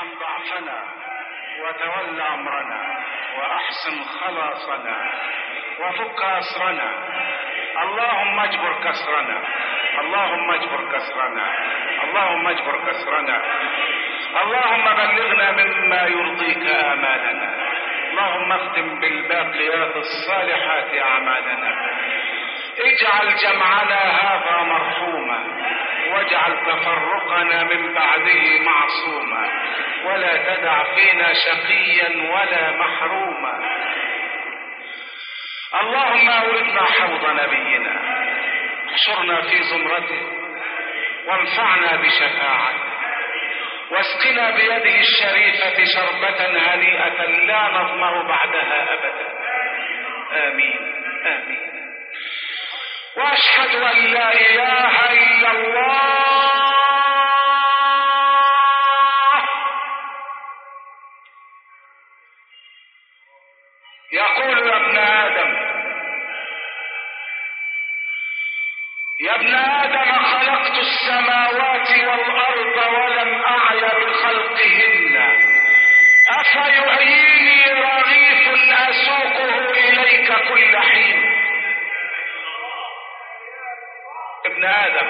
ارحم ضعفنا وتول أمرنا وأحسن خلاصنا وفك أسرنا. اللهم اجبر كسرنا، اللهم اجبر كسرنا، اللهم اجبر كسرنا. اللهم بلغنا مما يرضيك آمالنا. اللهم اختم بالباقيات الصالحات أعمالنا. اجعل جمعنا هذا مرحوما، واجعل تفرقنا من بعده معصوما، ولا تدع فينا شقيا ولا محروما. اللهم اوردنا حوض نبينا، احشرنا في زمرته، وانفعنا بشفاعته، واسقنا بيده الشريفة شربة هنيئة لا نظمأ بعدها أبدا. آمين آمين. وأشهد أن لا إله إلا الله. يقول يا ابن آدم، يا ابن آدم خلقت السماوات والأرض ولم أعي بخلقهن، أفيعيني رغيف أسوقه إليك كل حين. ابن آدم،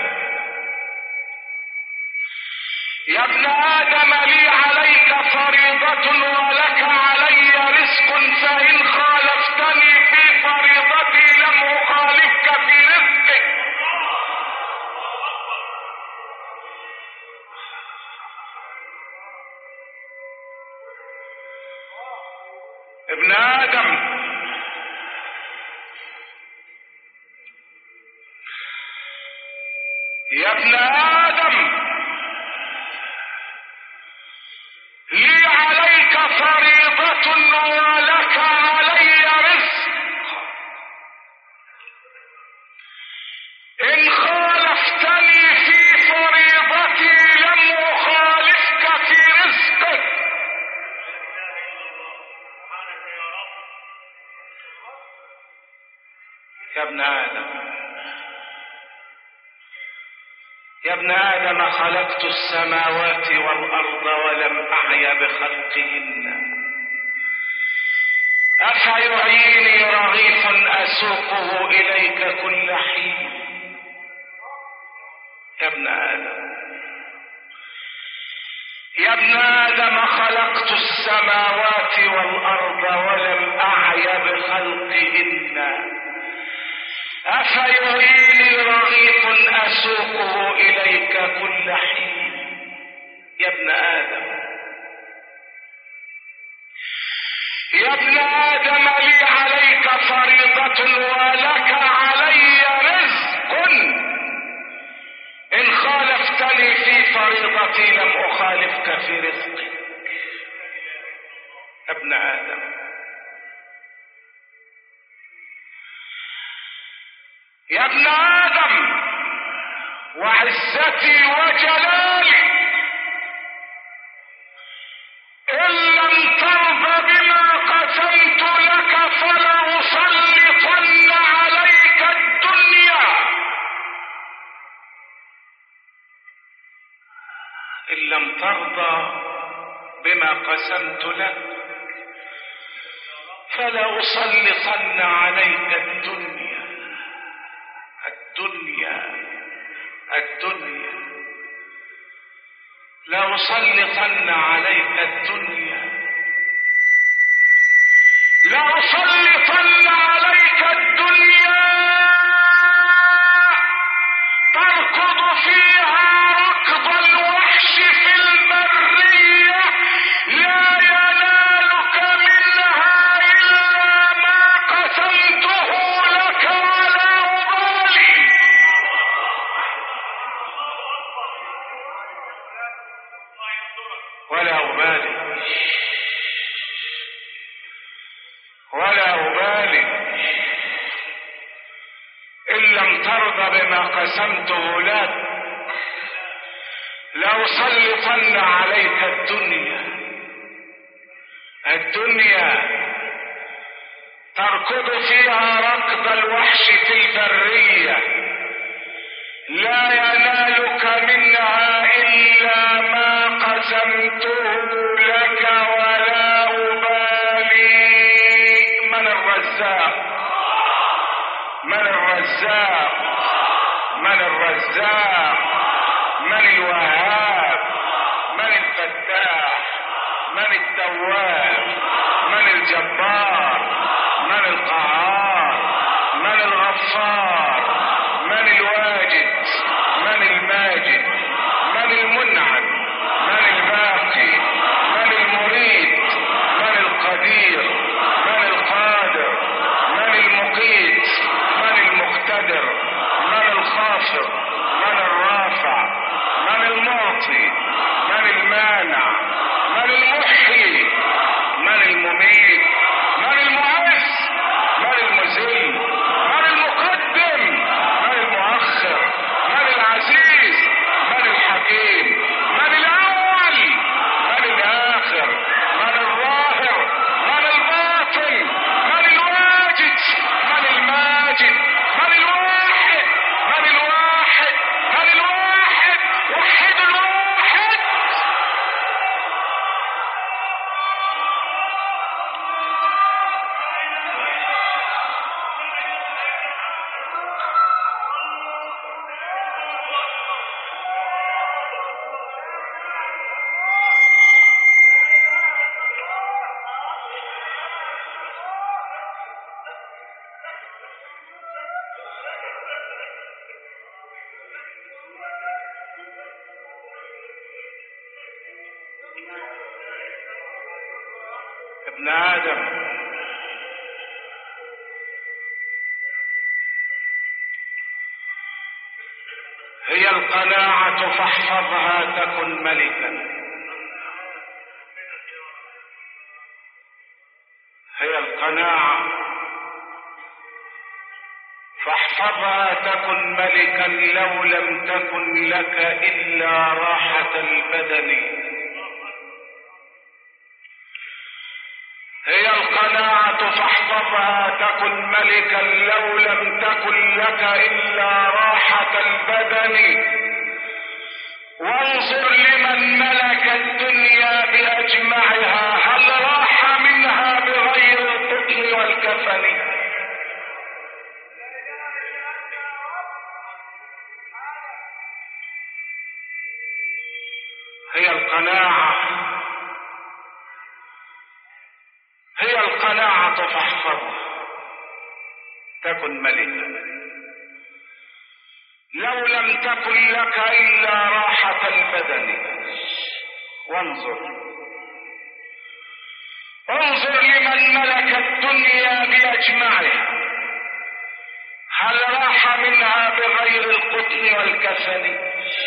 يا ابن آدم لي عليك فريضة ولك علي رزق، فإن خالفتني في فريضتي لم أخالفك في رزقك. ابن آدم، يا ابن آدم لي عليك فريضة ولك علي رزق، إن خالفتني في فريضتي لم أخالفك في رزقك. يا ابن آدم، يا ابن آدم خلقت السماوات والأرض ولم أعي بخلقهن، أفيعيني رغيف أسوقه إليك كل حين. يا ابن آدم، يا ابن آدم خلقت السماوات والأرض ولم أعي بخلقهن، أفيعيني رغيف أسوقه إليك كل حين. يا ابن آدم، يا ابن آدم لي عليك فريضة ولك علي رزق، إن خالفتني في فريضتي لم أخالفك في رزقي. يا ابن آدم، يا ابن آدم وعزتي وجلالي، إن لم ترض بما قسمت لك فلأسلطن عليك الدنيا. إن لم ترضى بما قسمت لك فلأسلطن عليك الدنيا. الدنيا لأسلطن عليك الدنيا، لأسلطن عليك الدنيا، تركض فيها ركض الوحش في البرية، لا ينالك منها إلا ما قسمته لك ولا أبالي، ولا أبالي إن لم ترضى بما قسمته لك لأسلطن عليك الدنيا. الدنيا تركض فيها ركض الوحش في البرية، لا ينالك منها إلا ما قسمته ابن آدم، هي القناعة فاحفظها تكن ملكا. هي القناعة فاحفظها تكن ملكا لو لم تكن لك إلا راحة البدن. هي القناعة فاحفظها تكن ملكا لو لم تكن لك إلا راحة البدن. وانظر لمن ملك الدنيا بأجمعها هل راح منها بغير القطن والكفن. هي القناعة فاحفظها تكن ملكا لو لم تكن لك إلا راحة البدن. وانظر لمن ملك الدنيا بأجمعها هل راح منها بغير القطن والكفن.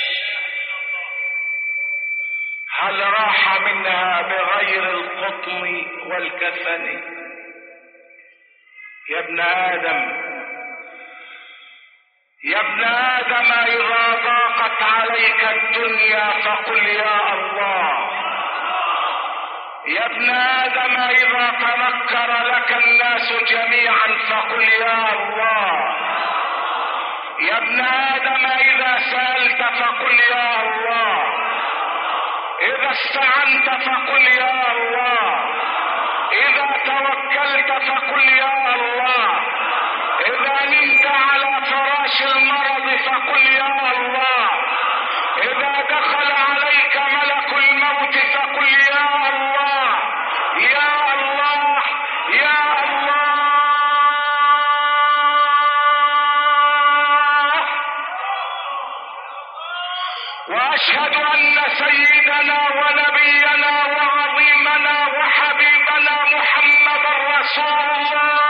هل راح منها بغير القطن والكفن. يا ابن آدم إذا ضاقت عليك الدنيا فقل يا الله. يا ابن آدم إذا تنكر لك الناس جميعا فقل يا الله. يا ابن آدم إذا سألت فقل يا الله. إذا استعنت فقل يا الله. إذا توكلت فقل يا الله. إذا نمت على فراش المرض فقل يا الله. إذا دخل عليك ملك الموت فقل يا الله يا الله يا الله. وأشهد أن سيدنا ونبينا وعظيمنا وحبيبنا محمد رسول الله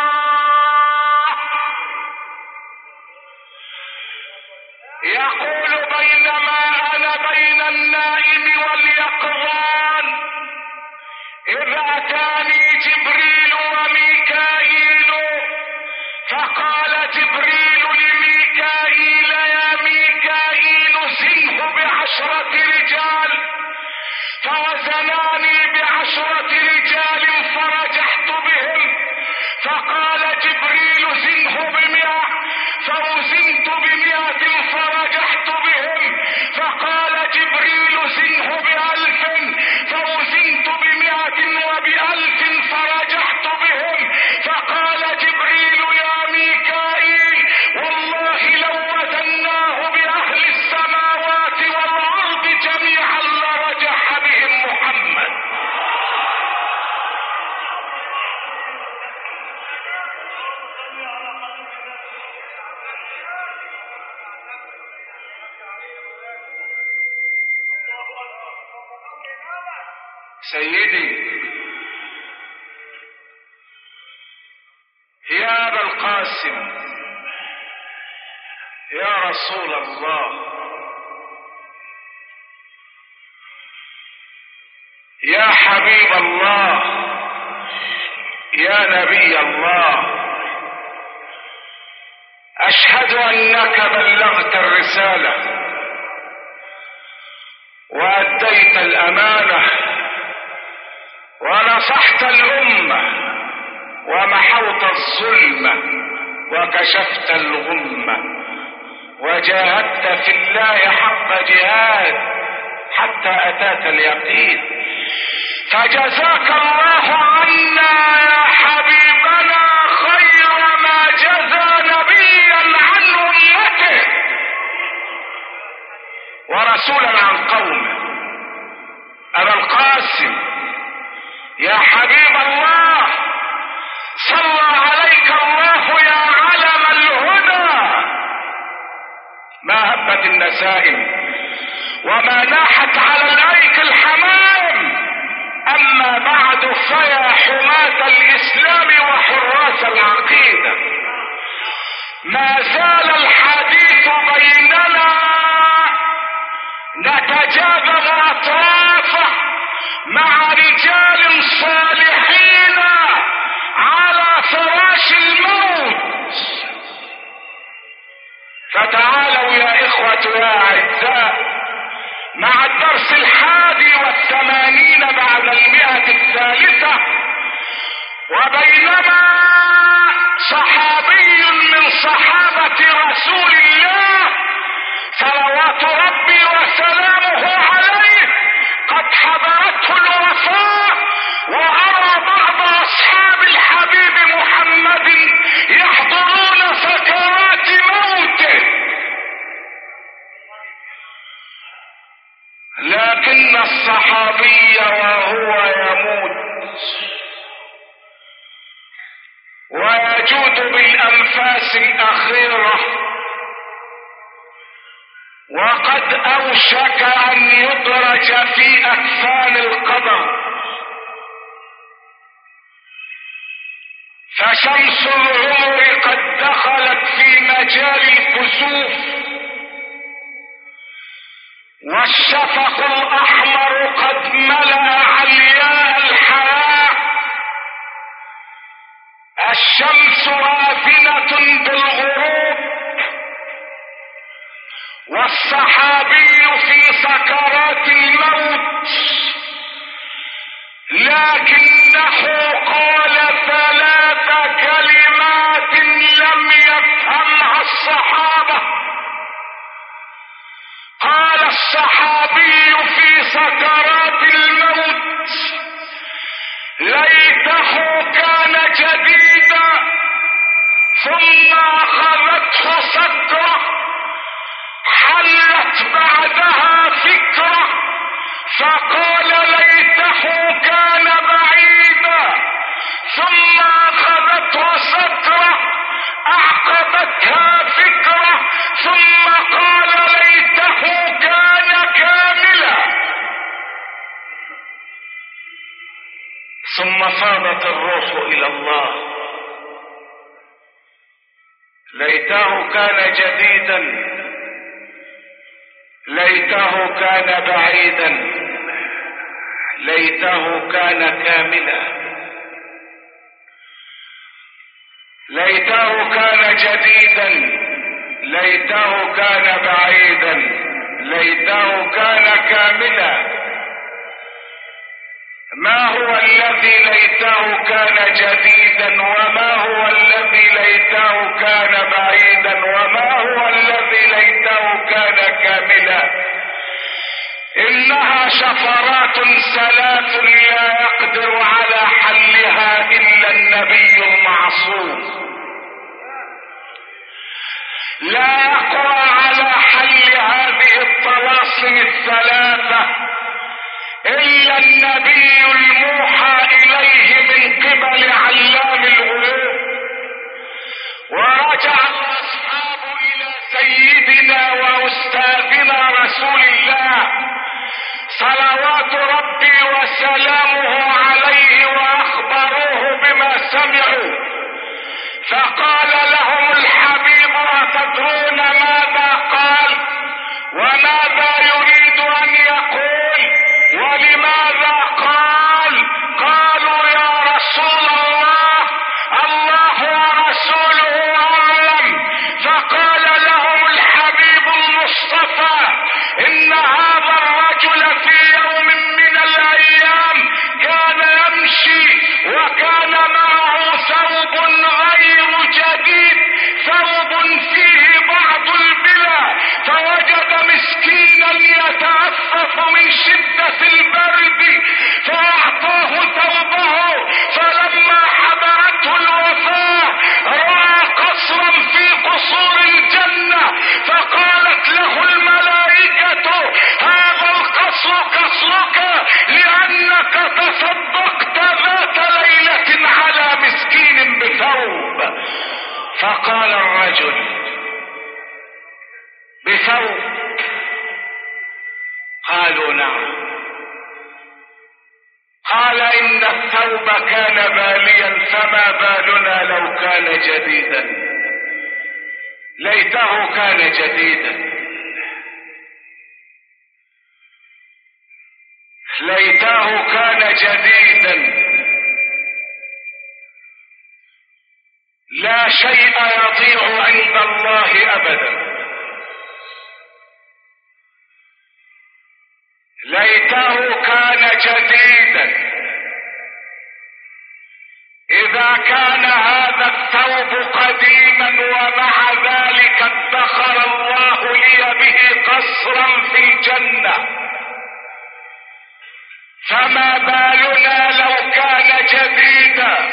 يقول بينما أنا بين النائم واليقظان إذ أتاني جبريل وميكائيل فقال جبريل لميكائيل يا ميكائيل زنه ب10 رجال فوزناني ب10 رجال فرجحت بهم. فقال جبريل زنه ب100 فوزنت ب100 فرجحت بهم. فقال جبريل زنه ب1000 فوزنت ب100 وب1000 فرجحت بهم. فقال جبريل يا ميكائيل والله لو وزناه بأهل السماوات والأرض جميعا لرجح بهم محمد. سيدي يا أبا القاسم يا رسول الله يا حبيب الله يا نبي الله أشهد أنك بلغت الرسالة وأديت الأمانة ونصحت الأمة ومحوت الظلم وكشفت الغمة وجاهدت في الله حق جهاد حتى أتاك اليقين. فجزاك الله عنا يا حبيبنا خير ما جزى نبيا عن أمته ورسولا عن قومه. أبا القاسم يا حبيب الله صلى عليك الله يا علم الهدى. ما هبت النسائم وما ناحت على الأيك الحمام أما بعد فيا حماة الإسلام وحراس العقيدة، ما زال الحديث بيننا نتجاذب أطرافه مع رجال صالحين على فراش الموت. فتعالوا يا إخوة يا أعزاء مع الدرس 81 بعد 100. وبينما صحابي من صحابة رسول الله صلوات ربي وسلامه عليه قد حضرته الوفاة، وأرى بعض أصحاب الحبيب محمد يحضرون سكرات موته، لكن الصحابي وهو يموت ويجود بالأنفاس الأخيرة وقد أوشك أن يدرج في أكفان القبر، فشمس العمر قد دخلت في مجال الكسوف، والشفق الأحمر قد ملأ علياء الحياة، الشمس آذنة بالغروب، والصحابي في سكرات الموت، لكنه قال 3 كلمات لم يفهمها الصحابة. قال الصحابي في سكرات الموت: ليته كان جديدا. ثم أخذته سكرة حلت بعدها فكرة، فقال: ليته كان بعيدا. ثم أخذته سكرة أعقبتها فكرة، ثم قال: ليته كان كاملا. ثم فاضت الروح إلى الله: ليته كان جديدا، ليته كان بعيدا، ليته كان كاملا. ليته كان جديدا، ليته كان بعيدا، ليته كان كاملا. ما هو الذي ليته كان جديدا، وما هو الذي ليته كان بعيدا، وما هو الذي ليته كان كاملا؟ إنها شفرات 3 لا يقدر على حلها إلا النبي المعصوم، لا يقوى على حل هذه الطلاسم 3 إلا النبي الموحى إليه من قبل علام الغيوب. ورجع الأصحاب إلى سيدنا وأستاذنا رسول الله صلوات ربي وسلامه عليه وأخبروه بما سمعوا، فقال لهم الحبيب: أتدرون ماذا قال وماذا يريد أن يقول ولماذا قال؟ قالوا: يا رسول الله، الله ورسوله أعلم. فقال لهم الحبيب المصطفى: إن هذا الرجل في يوم من الأيام كان يمشي وكان معه ثوب غير جديد، ثوب فيه بعض البلى، فوجد مسكينا يتأفف من شدة البرد فأعطاه ثوبه، فلما حضرته الوفاة رأى قصرا في قصور الجنة، فقالت له الملائكة: هذا القصر قصرك لأنك تصدقت ذات ليلة على مسكين بثوب. فقال الرجل: بثوب؟ قالوا: نعم. قال: إن كان باليا فما بالنا لو كان جديدا. ليته كان جديدا، ليته كان جديدا. لا شيء يضيع عند الله ابدا. ليته كان جديدا. اذا كان هذا الثوب قديما ومع ذلك ادخر الله لي به قصرا في الجنة، فما بالنا لو كان جديدا.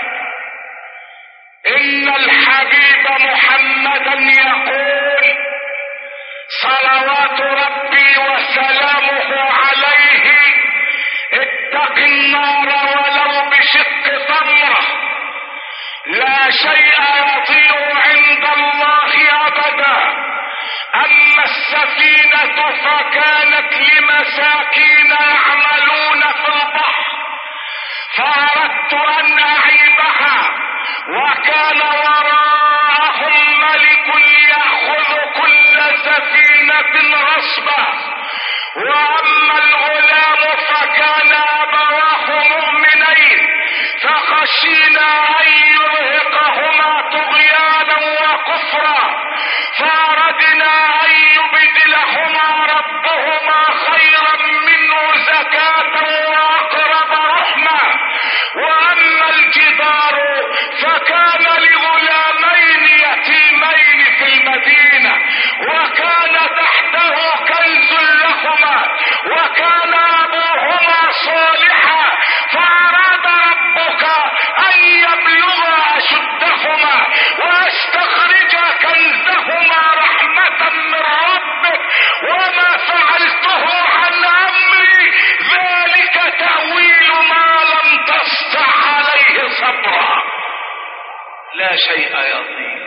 ان الحبيب محمدا يقول صلوات ربي وسلامه عليه: اتق النار ولو بشق تمره. لا شيء يضيع عند الله ابدا. اما السفينة فكانت لمساكين يعملون في البحر، فاردت ان اعيبها، وكان وراءهم ملك يأخذ كل سفينة غصبا. واما الغلام فكان ابواه مؤمنين، فخشينا ان يرهقهما طغيانا وكفرا، فاردنا ان يبدلهما ربهما خيرا منه زكاة واقرب رحمة. واما الجدار فكان لغلامين يتيمين في المدينة، وكان تحته كنز لهما، وكان ابوهما صالحا، فاراد ربك ان يبلغا اشدهما واستخرجا كنزهما رحمة من ربك، وما فعلته عن امري، ذلك تأويل ما لم تستطع عليه صبرا. لا شيء يضيع.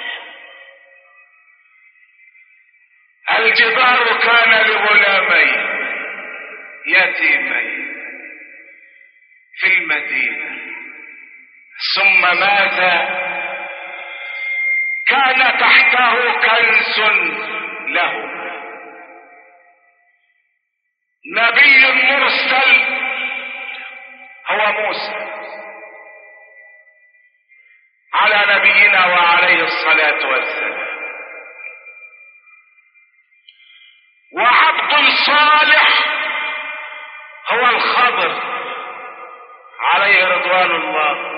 الجدار كان لغلامين يتيمين في المدينة، ثم ماذا؟ كان تحته كنز له. نبي مرسل هو موسى على نبينا وعليه الصلاة والسلام، وعبد صالح هو الخضر عليه رضوان الله.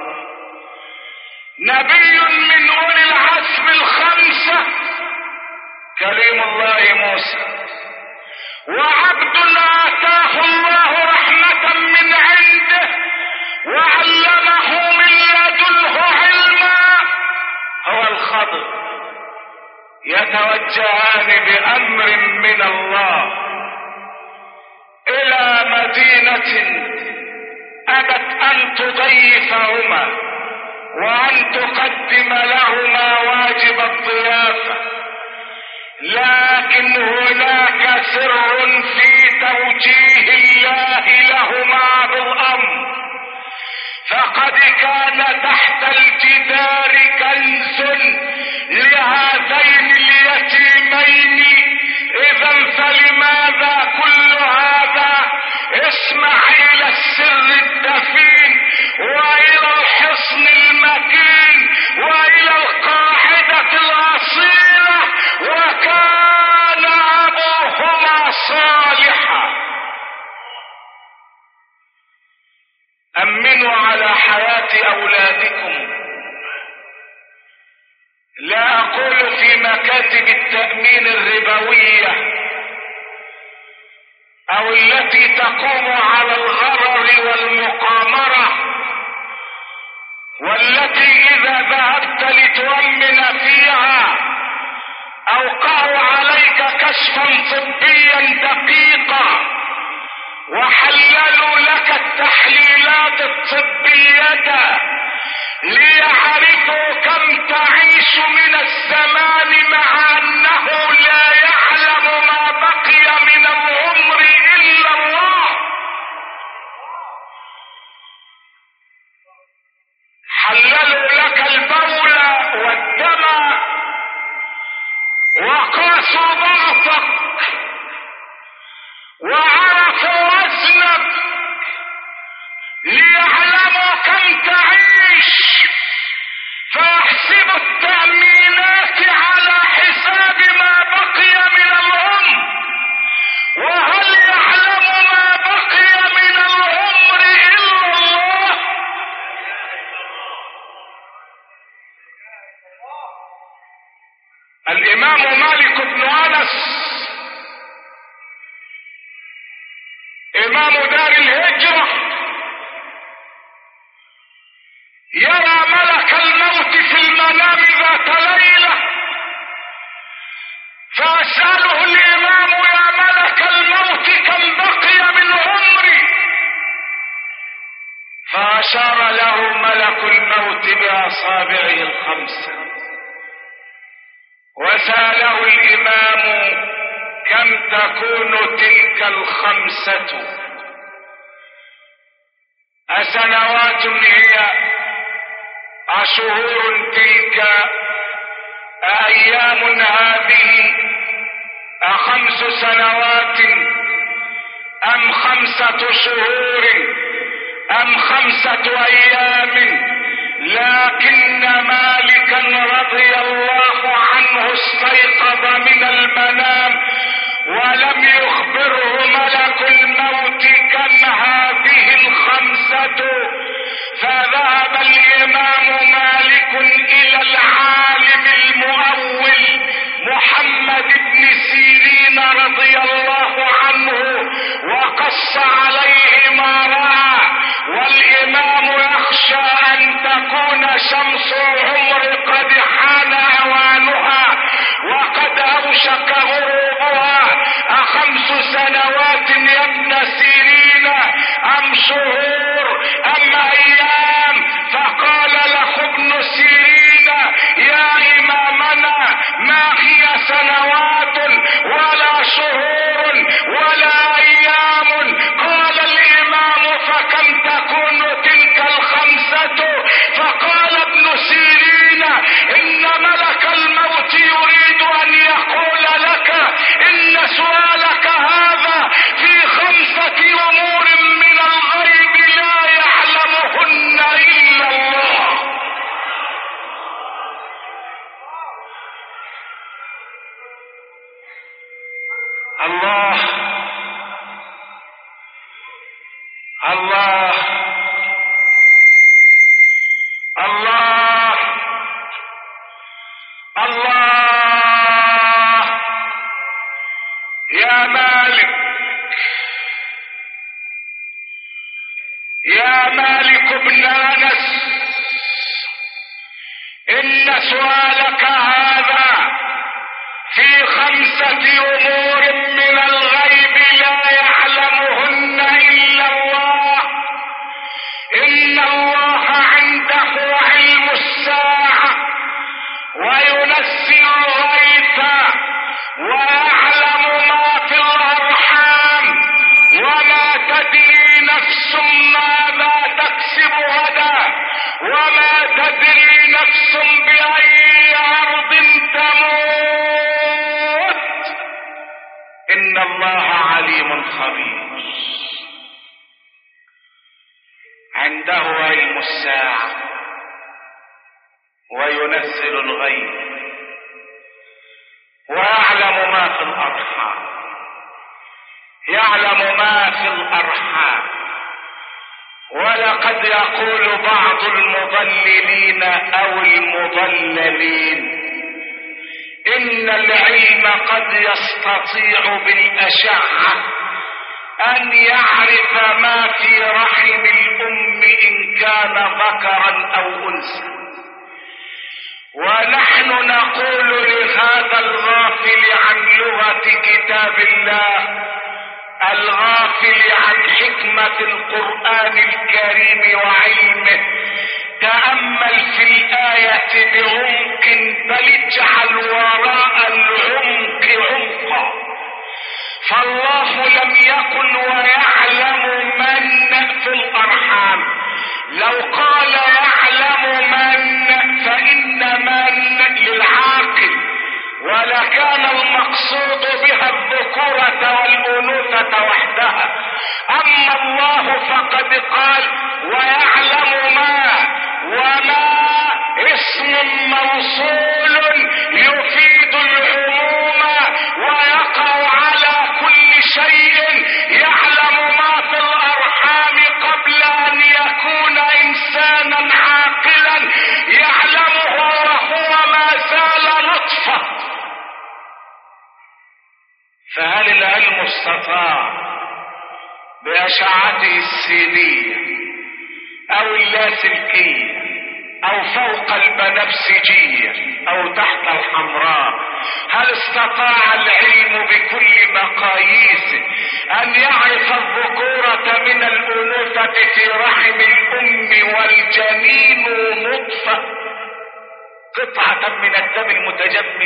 نبي من اولي العزم الخمسة كليم الله موسى، وعبد آتاه الله رحمة من عنده وعلمه من لدنه علما هو الخضر. يتوجهان بأمر من الله إلى مدينة أبت أن تضيفهما وأن تقدم لهما واجب الضيافة، لكن هناك سر في توجيه الله لهما بالأمر. فقد كان تحت الجدار كنز لهذين اليتيمين. إذا فلماذا كل هذا؟ اسمع إلى السر الدفين وإلى الحصن المكين وإلى القاعدة الأصيلة. وكان أبوهما صالحا. أمنوا على حياة أولادكم. لا أقول في مكاتب التأمين الربوية أو التي تقوم على الغرر والمقامرة، والتي إذا ذهبت لتؤمن فيها أوقعوا عليك كشفا طبيا دقيقا وحللوا لك التحليلات الطبية ليعرفوا كم تعيش من الزمان، مع أنه لا يعلم ما بقي من العمر إلا الله. يعيش فيحسب التأمينات على حساب ما بقي من العمر، وهل يعلم ما بقي من العمر إلا الله؟ الإمام مالك بن أنس إمام دار الهجرة يرى ملك الموت في المنام ذات ليلة، فأسأله الإمام: يا ملك الموت كم بقي من عمري؟ فأشار له ملك الموت بأصابعه الخمسة، وسأله الإمام: كم تكون تلك الخمسة؟ أسنوات هي؟ أشهور تلك؟ أيام هذه؟ 5 سنوات أم 5 شهور أم 5 أيام؟ لكن مالكا رضي الله عنه استيقظ من المنام ولم يخبره ملك الموت كم هذه 5. فذهب الإمام مالك إلى العالم المؤول محمد بن سيرين رضي الله عنه وقص عليه ما رأى، والإمام يخشى أن تكون شمس العمر قد حان أوانها وقد أوشك غروبها. 5 سنوات يا ابن سيرين أم شهور أم أيام؟ فقال له ابن سيرين: يا إمامنا، ما هي سنوات ولا شهور ولا أيام؟ قال الإمام: فكم تكون تلك 5؟ فقال ابن سيرين: إن ملك الموت يريد أن يقول لك إن سؤالك هذا في 5 أمور من الغيب لا يعلمهن إلا الله. الله الله الله الله. يا مالك، يا مالك بن أنس، إن سؤالك هذا في 5 أمور من الغيب لا يعلمهن إلا الله. إن الله عنده علم الساعة وينزل الغيث ويعلم ما في الأرحام، وما تدري نفس ماذا تكسب غدا، وما تدري نفس بأي أرض تموت. إن الله عليم خبير. عنده علم الساعة وينزل الغيث ويعلم ما في الأرحام، يعلم ما في الأرحام. ولقد يقول بعض المضللين أو المضللين إن العلم قد يستطيع بالأشعة أن يعرف ما في رحم الأم إن كان ذكرا أو أنثى، ونحن نقول لهذا الغافل عن لغة كتاب الله، الغافل عن حكمة القرآن الكريم وعلمه: تأمل في الآية بعمق، بل اجعل وراء العمق عمقا. فالله لم يكن ويعلم من في الأرحام. لو قال يعلم من فإن من للعاقل، ولكان المقصود بها الذكورة والأنوثة وحدها. أما الله فقد قال ويعلم ما موصول يفيد العموم ويقع على كل شيء. يعلم ما في الارحام قبل ان يكون انسانا عاقلا، يعلمه وهو ما زال نطفة. فهل العلم استطاع بأشعته السينية او اللاسلكية او فوق البنفسجية او تحت الحمراء، هل استطاع العلم بكل مقاييسه ان يعرف الذكورة من الانوثة في رحم الام والجنين نطفة قطعة من الدم المتجمد،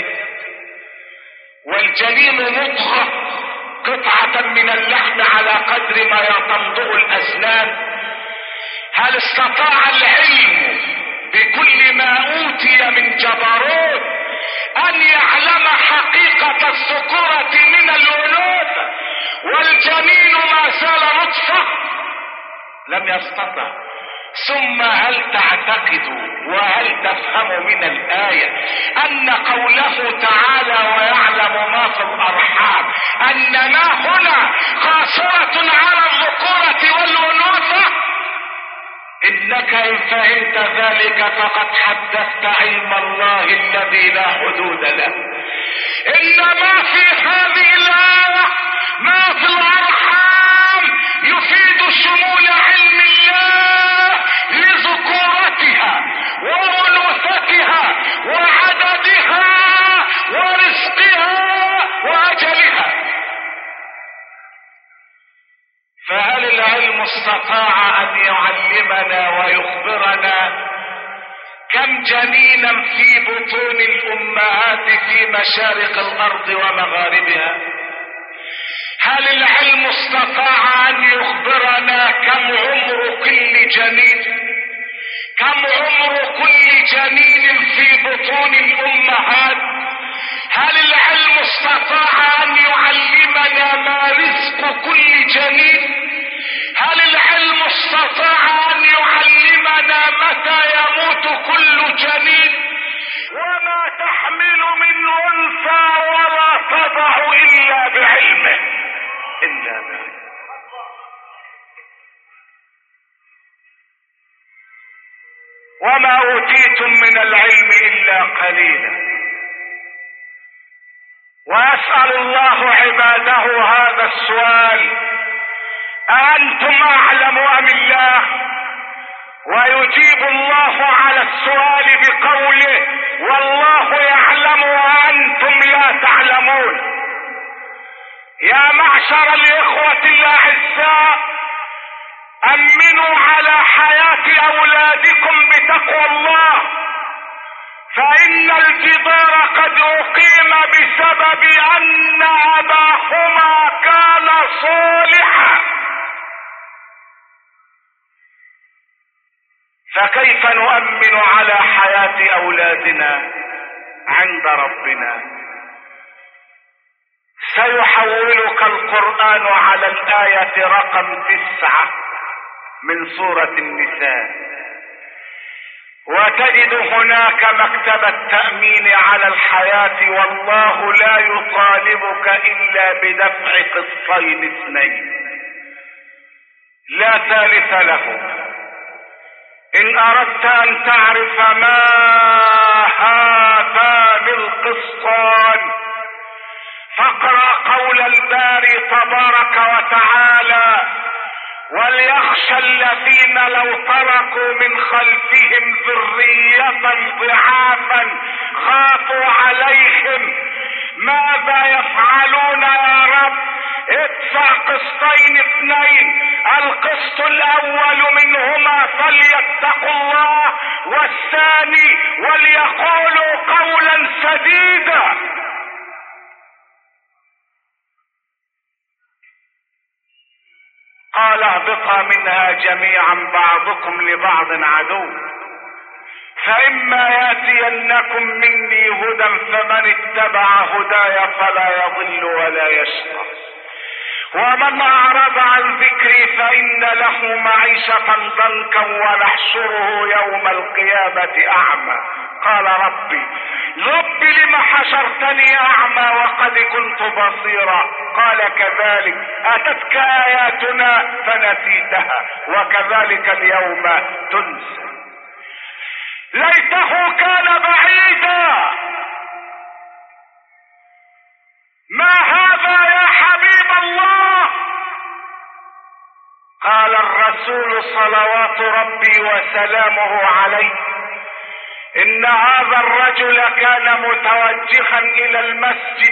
والجنين مضغة قطعة من اللحم على قدر ما تمضغ الاسنان؟ هل استطاع العلم بكل ما اوتي من جبروت ان يعلم حقيقة الذكورة من الانوثة والجنين ما زال نطفة؟ لم يستطع. ثم هل تعتقد وهل تفهم من الآية أن قوله تعالى ويعلم ما في الأرحام أن ما هنا قاصرة على الذكورة والأنوثة؟ إنك إن فهمت ذلك فقد حدثت علم الله الذي لا حدود له. إنما في هذه الآية ما في الأرحام يفيد شمول علم الله لذكورتها وأنوثتها وعددها ورزقها وأجلها. فهل العلم استطاع أن يعلمنا ويخبرنا كم جنينا في بطون الأمهات في مشارق الأرض ومغاربها؟ هل العلم استطاع أن يخبرنا كم عمر كل جنين؟ كم عمر كل جنين في بطون الأمهات؟ هل العلم استطاع أن يعلمنا ما رزق كل جنين؟ هل العلم استطاع أن يعلمنا متى يموت كل جنين؟ وما تحمل من أنثى ولا تضع إلا بعلمه، إلا بعلمه. وما أوتيتم من العلم إلا قليلا. ويسأل الله عباده هذا السؤال: أأنتم أعلم أم الله؟ ويجيب الله على السؤال بقوله: والله يعلم وأنتم لا تعلمون. يا معشر الإخوة الأعزاء، أمنوا على حياة أولادكم بتقوى الله، فإن الجدار قد أقيم بسبب أن أباهما كان صالحا. فكيف نؤمن على حياة أولادنا عند ربنا؟ سيحولك القرآن على الآية رقم 9 من سورة النساء، وتجد هناك مكتب التأمين على الحياة، والله لا يطالبك إلا بدفع قسطين 2 لا ثالث له. إن أردت أن تعرف ما هذان القسطان فاقرأ قول الباري تبارك وتعالى: وليخشى الذين لو تركوا من خلفهم ذرية ضعافا خافوا عليهم ماذا يفعلون يا رب؟ ادفع قسطين 2. القسط الأول منهما فليتقوا الله، والثاني وليقولوا قولا سديدا. قال: اهبطا منها جميعا بعضكم لبعض عدو، فإما يأتينكم مني هدى فمن اتبع هداي فلا يضل ولا يشقى، ومن أعرض عن ذكري فإن له معيشة ضنكا ونحشره يوم القيامة أعمى قال ربي لم حشرتني اعمى وقد كنت بصيرا. قال كذلك اتتك اياتنا فنسيتها وكذلك اليوم تنسى. ليته كان بعيدا. ما هذا يا حبيب الله؟ قال الرسول صلوات ربي وسلامه عليه ان هذا الرجل كان متوجها الى المسجد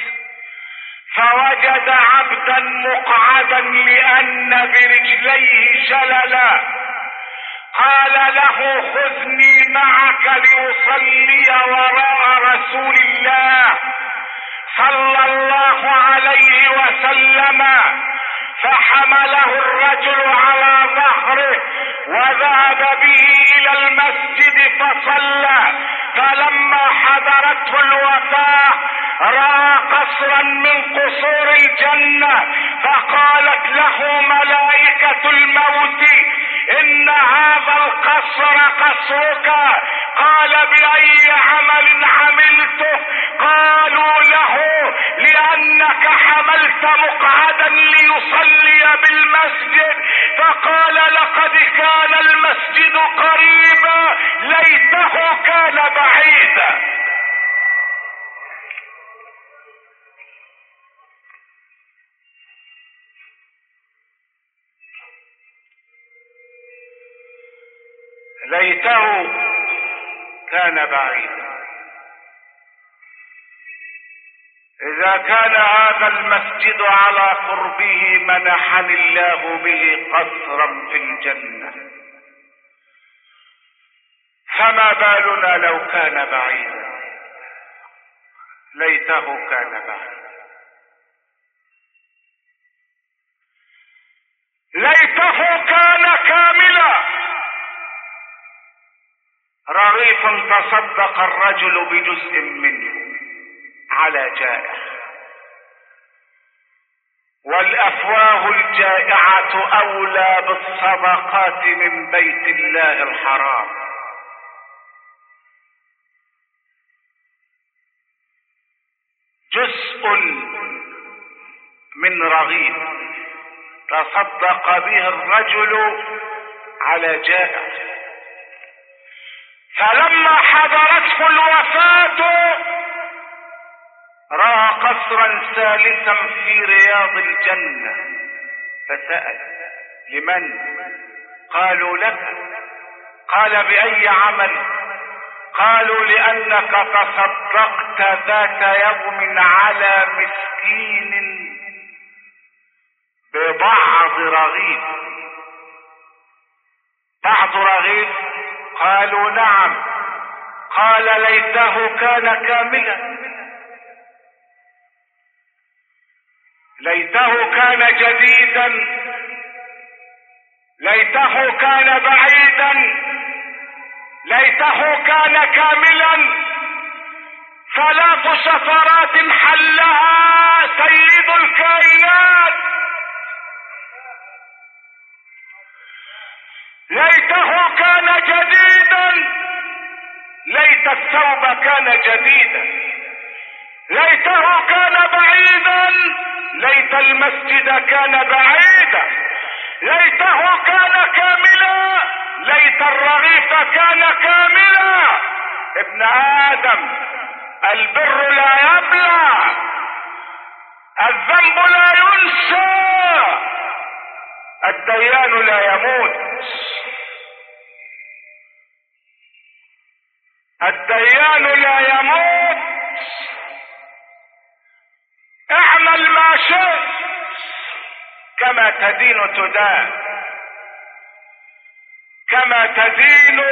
فوجد عبدا مقعدا لان برجليه شللا. قال له خذني معك لأصلي وراء رسول الله صلى الله عليه وسلم. فحمله الرجل على ظهره وذهب به الى المسجد فصلى. فلما حضرته الوفاة رأى قصرا من قصور الجنة فقالت له ملائكة الموت ان هذا القصر قصرك. قال بأي عمل عملته؟ قالوا له لأنك حملت مقعدا ليصلي بالمسجد. فقال لقد كان المسجد قريبا ليته كان بعيدا. ليته كان بعيدا. اذا كان هذا المسجد على قربه منحني الله به قصرا في الجنة، فما بالنا لو كان بعيدا؟ ليته كان بعيدا. ليته كان كاملا. رغيف تصدق الرجل بجزء منه على جائع، والافواه الجائعة اولى بالصدقات من بيت الله الحرام. جزء من رغيف تصدق به الرجل على جائع، فلما حضرته الوفاة رأى قصرا ثالثا في رياض الجنة فسأل لمن؟ قالوا لك. قال بأي عمل؟ قالوا لأنك تصدقت ذات يوم على مسكين ببعض رغيف. بعض رغيف؟ قالوا نعم. قال ليته كان كاملا. ليته كان جديدا. ليته كان بعيدا. ليته كان كاملا. 3 سفرات حلها سيد الكائنات. ليته كان جديدا. ليت الثوب كان جديدا. ليته كان بعيدا. ليت المسجد كان بعيدا. ليته كان كاملا. ليت الرغيف كان كاملا. ابن آدم، البر لا يبلى، الذنب لا ينسى، الديان لا يموت. الديان لا يموت. اعمل ما شئت كما تدين تدان. كما تدين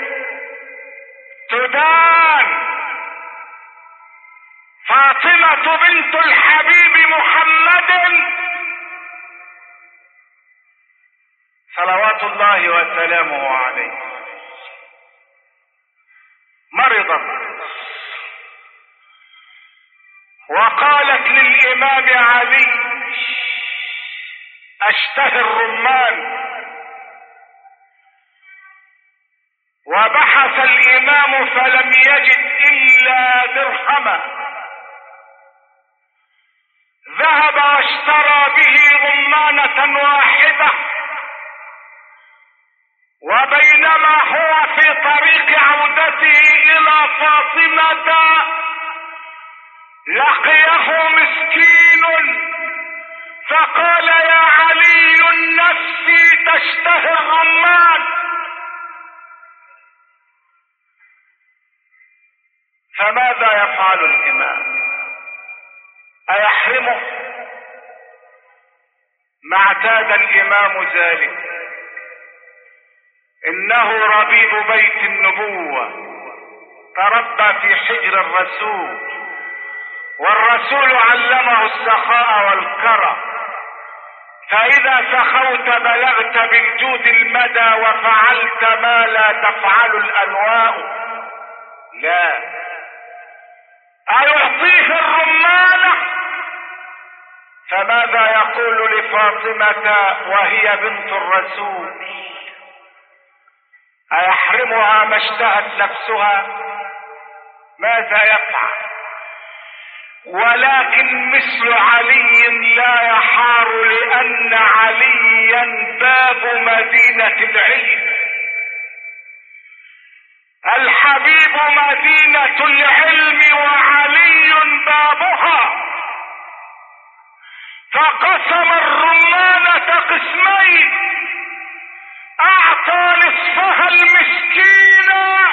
تدان. فاطمة بنت الحبيب محمد صلوات الله وسلامه عليه مرضت وقالت للإمام علي اشتهي الرمان، وبحث فبعث الإمام فلم يجد إلا درهما، ذهب واشترى به رمانة واحدة، وبينما هو في طريق عودته إلى فاطمة لقيه مسكين فقال: يا علي، نفسي تشتهي الرمان. فماذا يفعل الإمام؟ أيحرمه؟ ما اعتاد الإمام ذلك، إنه ربيب بيت النبوة، تربى في حجر الرسول، والرسول علمه السخاء والكرم، فإذا سخوت بلغت بالجود المدى وفعلت ما لا تفعل الأنواء. لا، أيعطيه الرمانة؟ فماذا يقول لفاطمة وهي بنت الرسول؟ أيحرمها ما اشتهت نفسها؟ ماذا يفعل؟ ولكن مثل علي لا يحار، لأن عليا باب مدينة العلم، الحبيب مدينة العلم وعلي بابها. فقسم الرمانة قسمين، أعطى نصفها المسكين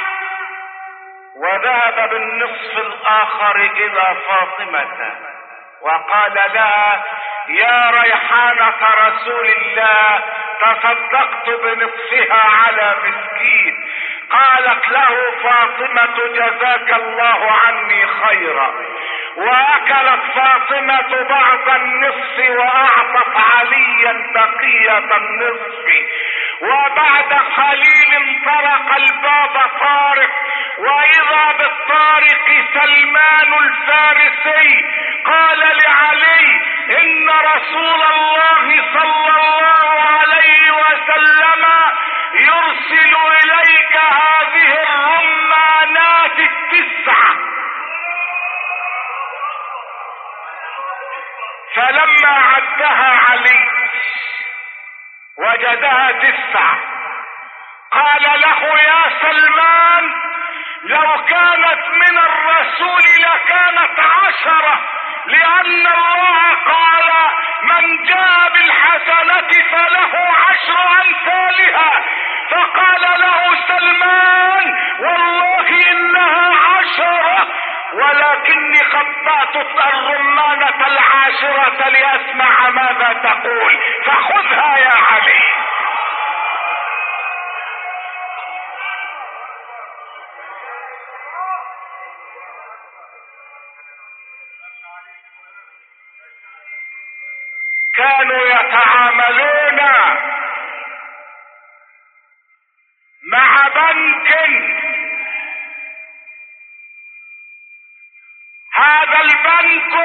وذهب بالنصف الآخر إلى فاطمة وقال لها: يا ريحانة رسول الله، تصدقت بنصفها على مسكين. قالت له فاطمة: جزاك الله عني خيرا. وأكلت فاطمة بعض النصف وأعطت عليا بقية النصف. وبعد قليل طرق الباب طارق، وإذا بالطارق سلمان الفارسي. قال لعلي: إن رسول الله صلى الله عليه وسلم يرسل إليك هذه الرمانات 9. فلما عدها علي وجدها 9 قال له: يا سلمان، لو كانت من الرسول لكانت 10، لأن الله قال: من جاء بالحسنة فله 10 أمثالها. فقال له سلمان: والله إنها 10، ولكني خطأت الرمانة 10 لأسمع ماذا تقول، فخذها يا علي. كانوا يتعاملون مع بنك، هذا البنك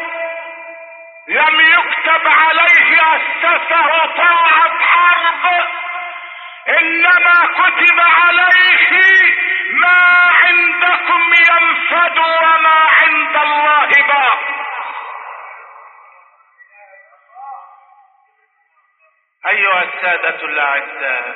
لم يكتب عليه أسسه طاعة حرب، إنما كتب عليه ما عندكم ينفد وما عند الله باق. أيها السادة الأعزاء،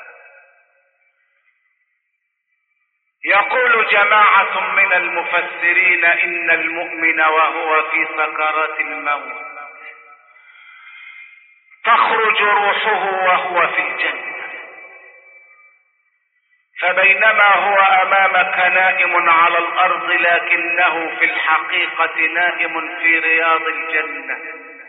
يقول جماعة من المفسرين: إن المؤمن وهو في سكرات الموت تخرج روحه وهو في الجنة، فبينما هو أمامك نائم على الأرض لكنه في الحقيقة نائم في رياض الجنة.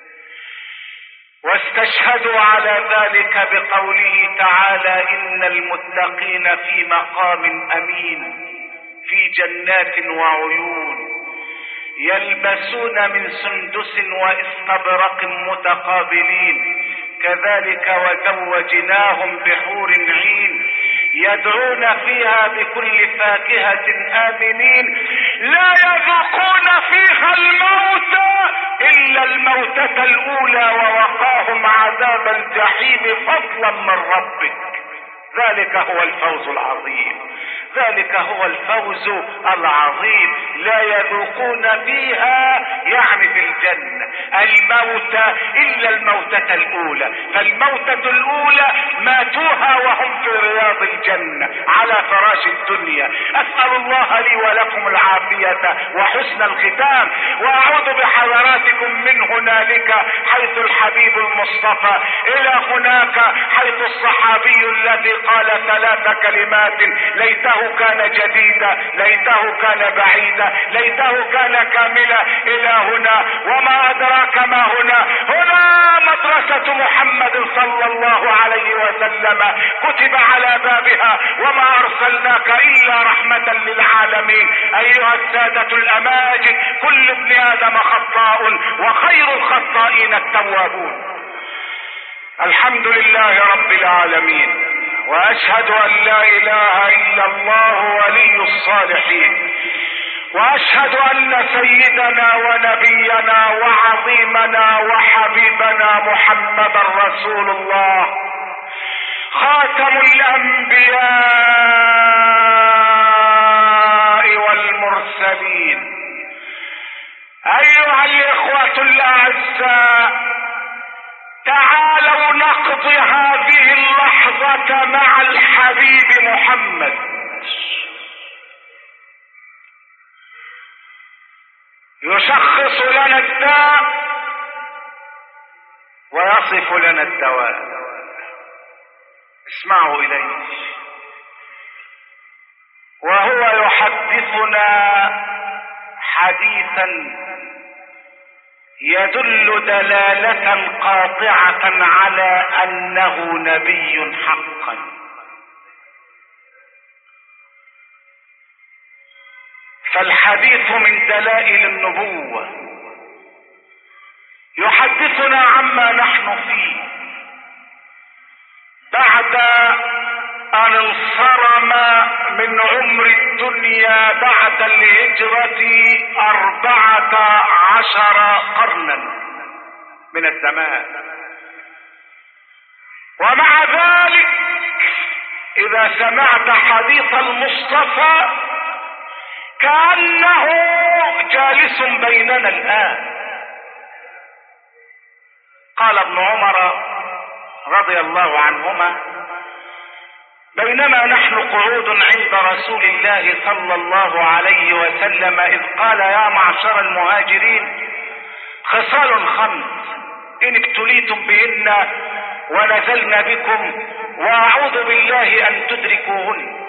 واستشهدوا على ذلك بقوله تعالى: إن المتقين في مقام أمين في جنات وعيون يلبسون من سندس واستبرق متقابلين، كذلك وزوجناهم بحور عين يدعون فيها بكل فاكهة آمنين لا يذوقون فيها الموت إلا الموتة الأولى ووقاهم عذاب الجحيم فضلا من ربك، ذلك هو الفوز العظيم. ذلك هو الفوز العظيم. لا يذوقون فيها يعني في الجنة الموت إلا الموتة الأولى، فالموتة الأولى ماتوها وهم في رياض الجنة على فراش الدنيا. أسأل الله لي ولكم العافية وحسن الختام، وأعوذ بحضراتكم من هنالك حيث الحبيب المصطفى إلى هناك حيث الصحابي الذي قال 3 كلمات ليته كان جديدا، ليته كان بعيدا، ليته كان كاملا، إلى هنا وما أدراك ما هنا. هنا مدرسة محمد صلى الله عليه وسلم كتب على بابها وما أرسلناك إلا رحمة للعالمين. أيها السادة الأماجد، كل ابن آدم خطاء وخير الخطائين التوابون. الحمد لله رب العالمين، وأشهد أن لا إله إلا الله ولي الصالحين، وأشهد أن سيدنا ونبينا وعظيمنا وحبيبنا محمدا رسول الله خاتم الأنبياء والمرسلين. أيها الإخوة الأعزاء، تعالوا نقضي هذه اللحظة مع الحبيب محمد. يشخص لنا الداء ويصف لنا الدواء. اسمعوا إليه وهو يحدثنا حديثا يدل دلالة قاطعة على أنه نبي حقا. فالحديث من دلائل النبوة، يحدثنا عما نحن فيه بعد أن انصرم من عمر الدنيا بعد الهجرة 14 قرنا من الزمان. ومع ذلك إذا سمعت حديث المصطفى كأنه جالس بيننا الآن. قال ابن عمر رضي الله عنهما: بينما نحن قعود عند رسول الله صلى الله عليه وسلم إذ قال: يا معشر المهاجرين، خصال 5 إن ابتليتم بهن ونزلن بكم، وأعوذ بالله أن تدركوهن.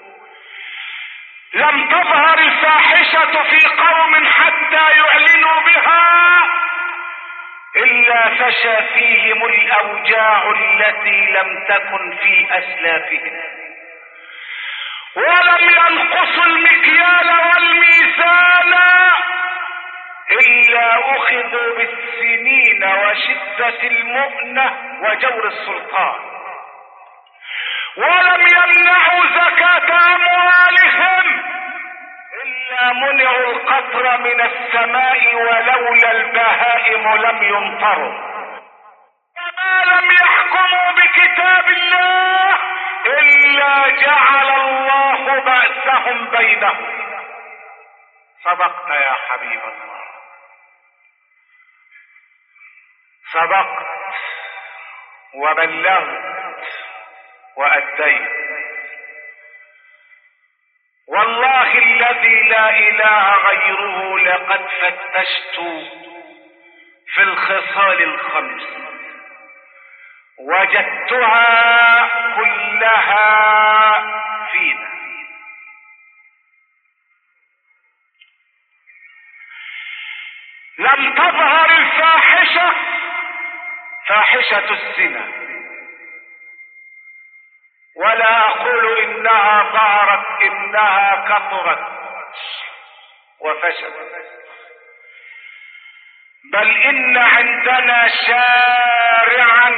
لم تظهر الفاحشة في قوم حتى يعلنوا بها إلا فشى فيهم الأوجاع التي لم تكن في أسلافهم، ولم ينقصوا المكيال والميزان إلا أخذوا بالسنين وشدة المؤنة وجور السلطان، ولم يمنعوا زكاة أموالهم إلا منعوا القطر من السماء ولولا البهائم لم يمطروا، وما لم يحكموا بكتاب الله إلا جعل الله بأسهم بينهم. صدقت يا حبيب الله، صدقت وبلغت وأديت. والله الذي لا إله غيره لقد فتشت في الخصال 5 وجدتها كلها فينا. لم تظهر الفاحشة، فاحشة الزنا، ولا أقول إنها ظهرت، إنها كثرت وفشت، بل إن عندنا شارعا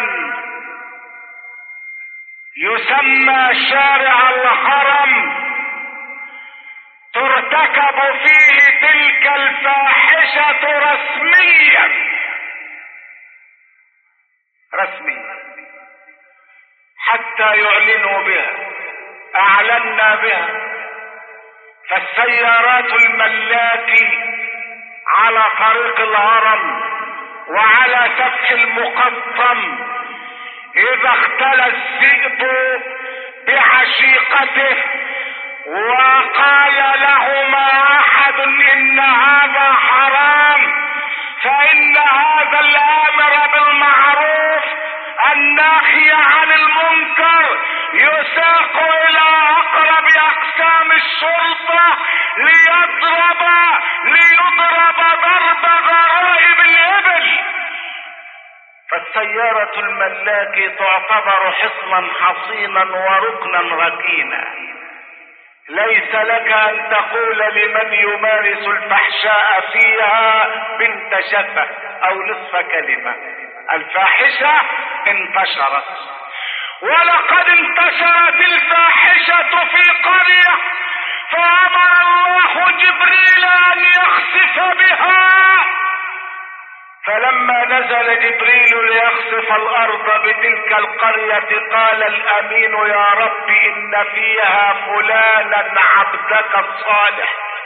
يسمى شارع الهرم ترتكب فيه تلك الفاحشة رسميا حتى يعلنوا بها. أعلنا بها فالسيارات الملاكي على طريق الهرم وعلى سفح المقطم اذا اختلى الذئب بعشيقته وقال لهما احد ان هذا حرام فان هذا الامر بالمعروف الناهي عن المنكر يساق الى اقرب اقسام الشرطة ليضرب ضرب غرائب الابل. فالسيارة الملاكي تعتبر حصنا حصينا وركنا ركينا. ليس لك ان تقول لمن يمارس الفحشاء فيها بنت شفة او نصف كلمة. الفاحشة انتشرت، ولقد انتشرت الفاحشة في قرية فامر الله جبريل ان يخسف بها. فلما نزل جبريل ليخسف الارض بتلك القرية قال الامين يا رب ان فيها فلانا عبدك الصالح،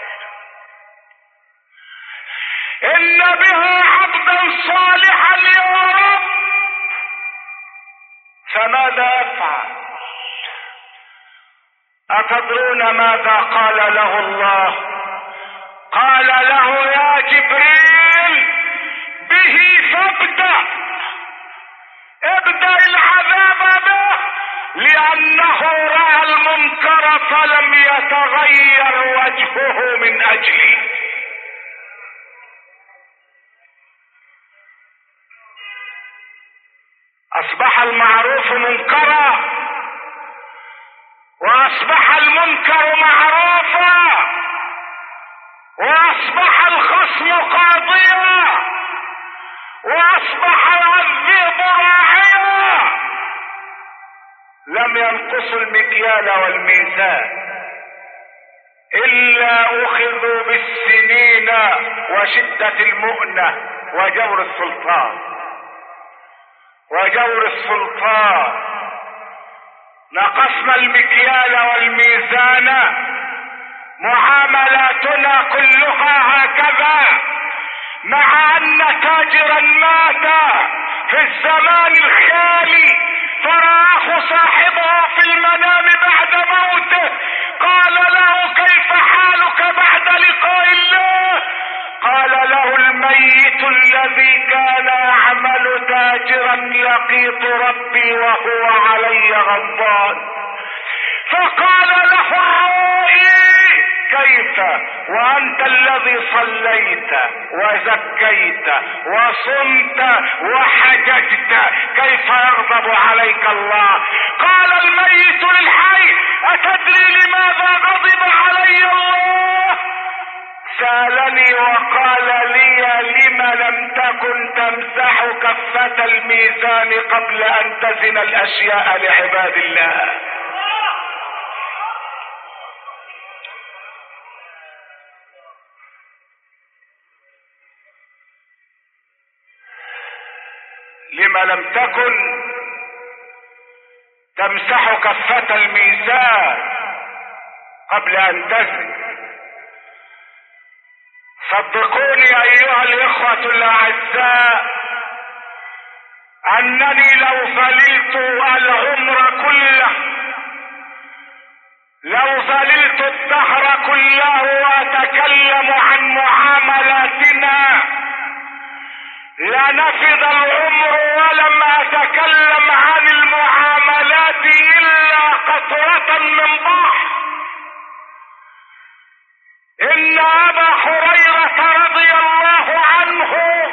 ان بها عبدا صالحا يا رب، فماذا افعل؟ اتدرون ماذا قال له الله؟ قال له يا جبريل به ابدأ العذاب به، لأنه رأى المنكر فلم يتغير وجهه من أجله. أصبح المعروف منكرا وأصبح المنكر معروفا وأصبح الخصم قاضيا واصبح الذئب راعيا. لم ينقصوا المكيال والميزان الا اخذوا بالسنين وشدة المؤنة وجور السلطان. نقصنا المكيال والميزان، معاملاتنا كلها هكذا، مع ان تاجرا مات في الزمان الخالي فرآه صاحبه في المنام بعد موته قال له كيف حالك بعد لقاء الله؟ قال له الميت الذي كان يعمل تاجرا لقيت ربي وهو علي غضبان. فقال له الرائي كيف وانت الذي صليت وزكيت وصمت وحججت كيف يغضب عليك الله؟ قال الميت للحي اتدري لماذا غضب علي الله؟ سألني وقال لي لم لم تكن تمسح كفة الميزان قبل ان تزن الاشياء لعباد الله. لما لم تكن تمسح كفة الميزان قبل ان تزن؟ صدقوني ايها الاخوة الاعزاء انني لو ظللت العمر كله، لو ظللت الدهر كله واتكلم عن معاملاتنا لنفذ العمر ولم اتكلم عن المعاملات الا قطرة من بحر. ان ابا هريرة رضي الله عنه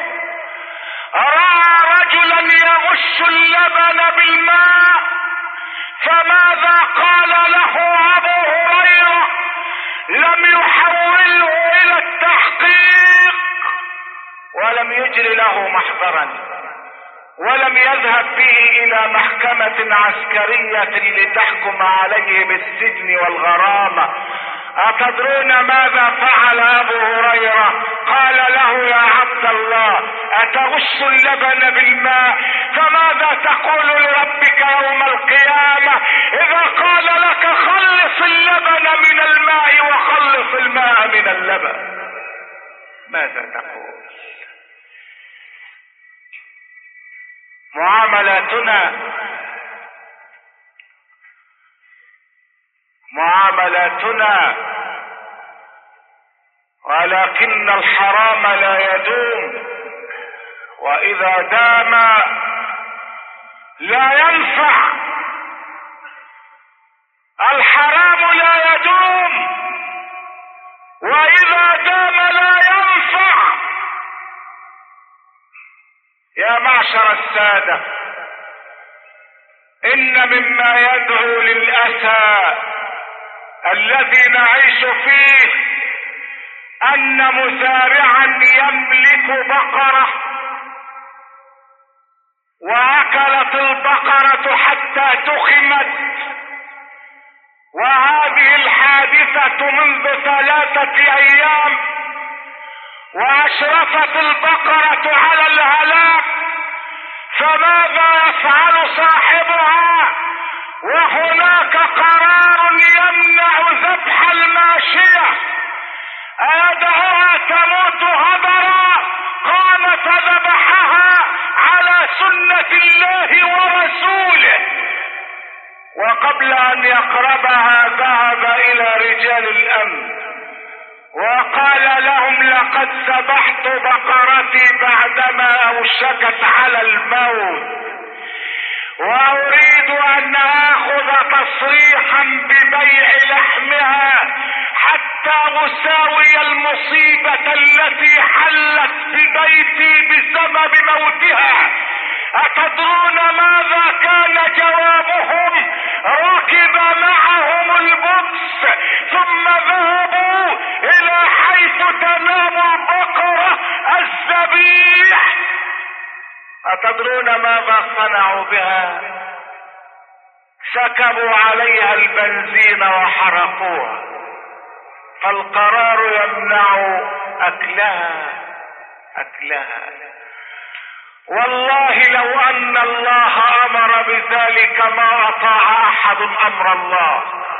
راى رجلا يغش اللبن بالماء، فماذا قال له ابو هريرة؟ لم يحوله الى التحقيق ولم يجري له محضرا ولم يذهب به الى محكمة عسكرية لتحكم عليه بالسجن والغرامة. اتدرون ماذا فعل ابو هريرة؟ قال له يا عبد الله اتغش اللبن بالماء؟ فماذا تقول لربك يوم القيامة اذا قال لك خلص اللبن من الماء وخلص ماذا تقول؟ معاملاتنا ولكن الحرام لا يدوم، واذا دام لا ينفع. الحرام لا يدوم واذا دام لا ينفع. يا معشر السادة، ان مما يدعو للاسى الذي نعيش فيه ان مزارعا يملك بقرة واكلت البقرة حتى تخمت، وهذه الحادثة منذ 3 ايام، واشرفت البقرة على الهلاك، فماذا يفعل صاحبها وهناك قرار يمنع ذبح الماشية؟ أيدعها تموت هدرا؟ قام فذبحها على سنة الله ورسوله، وقبل ان يقربها ذهب الى رجال الامن وقال لهم لقد ذبحت بقرتي بعدما اوشكت على الموت، واريد ان اخذ تصريحا ببيع لحمها حتى اساوي المصيبة التي حلت ببيتي بسبب موتها. اتدرون ماذا كان جوابهم؟ ركب معهم البوكس ثم ذهبوا الى حيث تنام البقرة الذبيح. اتدرون ماذا صنعوا بها؟ سكبوا عليها البنزين وحرقوها، فالقرار يمنع اكلها. والله لو ان الله امر بذلك ما اطاع احد امر الله.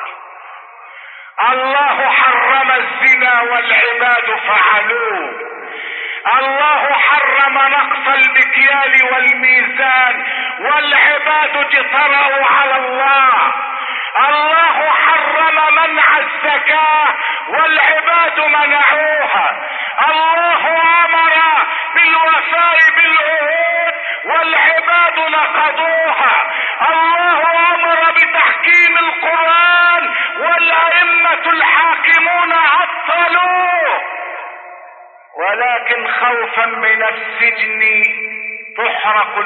الله حرم الزنا والعباد فعلوه، الله حرم نقص المكيال والميزان والعباد اجترأوا على الله، الله حرم منع الزكاة والعباد منعوها، الله امر بالوفاء بالعهود والعباد نقضوها، الله امر بتحكيم القرآن والائمة الحاكمون عطلوه. ولكن خوفا من السجن تحرق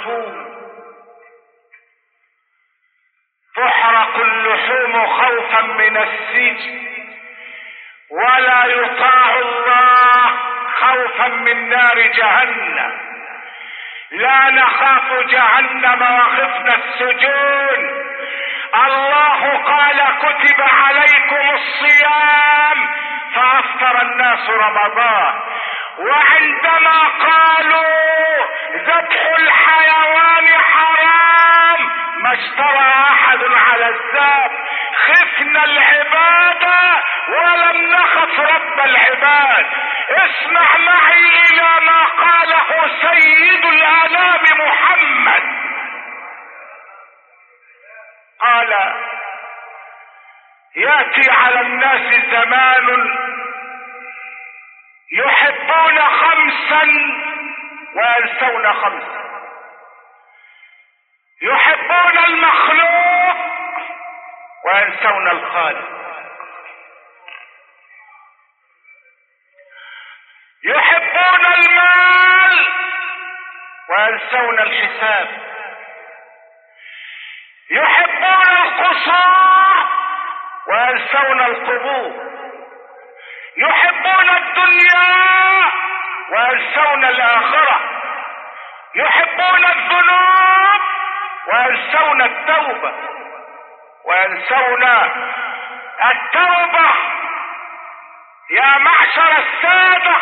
اللحوم خوفا من السجن، ولا يطاع الله خوفا من نار جهنم. لا نخاف جهنم وخفنا السجون. الله قال كتب عليكم الصيام فافطر الناس رمضان، وعندما قالوا ذبح الحيوان حرام ما اشترى احد على الذبح، خفنا العبادة ولم نخف رب العباد. اسمع معي الى ما قاله سيد الانام محمد، قال ياتي على الناس زمان يحبون 5 وينسون 5، يحبون المخلوق وينسون الخالق، يحبون المال وينسون الحساب، يحبون القصور وينسون القبور، يحبون الدنيا وينسون الآخرة، يحبون الذنوب وينسون التوبة، وينسون التوبة. يا معشر السادة،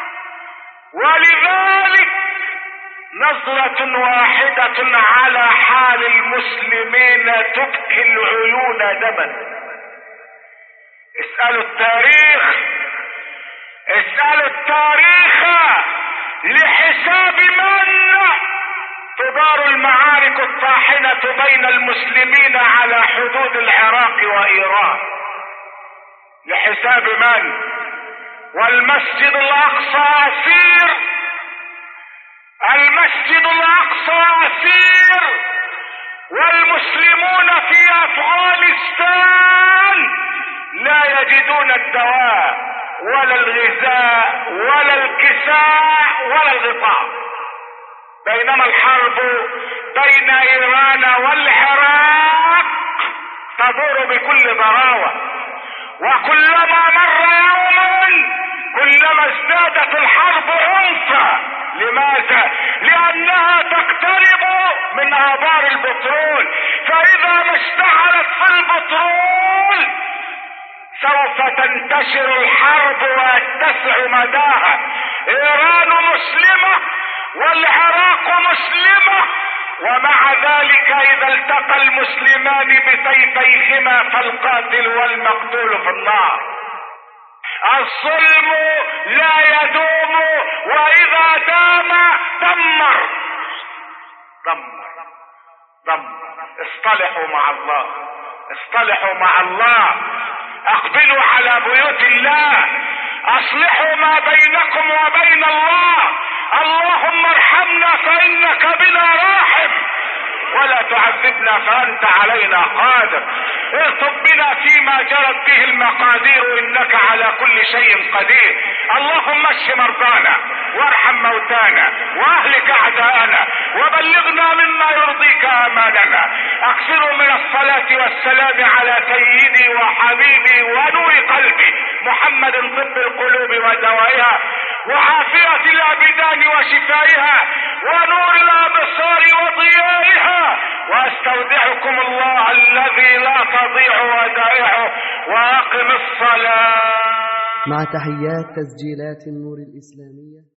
ولذلك نظرة واحدة على حال المسلمين تبكي العيون دما. اسألوا التاريخ، اسألوا التاريخ لحساب من تدار المعارك الطاحنة بين المسلمين على حدود العراق وإيران. لحساب من؟ والمسجد الأقصى أسير، المسجد الأقصى أسير، والمسلمون في أفغانستان لا يجدون الدواء ولا الغذاء ولا الكساء ولا الغطاء، بينما الحرب بين إيران والعراق تدور بكل ضراوة، وكلما مر يوم كلما ازدادت الحرب عنفا. لماذا؟ لأنها تقترب من آبار البترول، فإذا ما اشتعلت في البترول سوف تنتشر الحرب ويتسع مداها. إيران مسلمة والعراق مسلمة، ومع ذلك إذا التقى المسلمان بسيفيهما فالقاتل والمقتول في النار. الظلم لا يدوم، وإذا دام دمر دمر دمر. اصطلحوا مع الله، اصطلحوا مع الله، اقبلوا على بيوت الله، اصلحوا ما بينكم وبين الله. اللهم ارحمنا فإنك بنا راحم، ولا تعذبنا فأنت علينا قادر. ارتب بنا فيما جرت به المقادير، إنك على كل شيء قدير. اللهم اشف مرضانا وارحم موتانا واهلك اعداءنا، وبلغنا مما يرضيك امالنا. اكثروا من الصلاة والسلام على سيدي وحبيبي ونور قلبي محمد، طب القلوب ودوائها، وعافية الابدان وشفائها، ونور الابصار وضيائها. واستودعكم الله الذي لا تضيع ودائعه، واقم الصلاة. مع تحيات تسجيلات النور الإسلامية.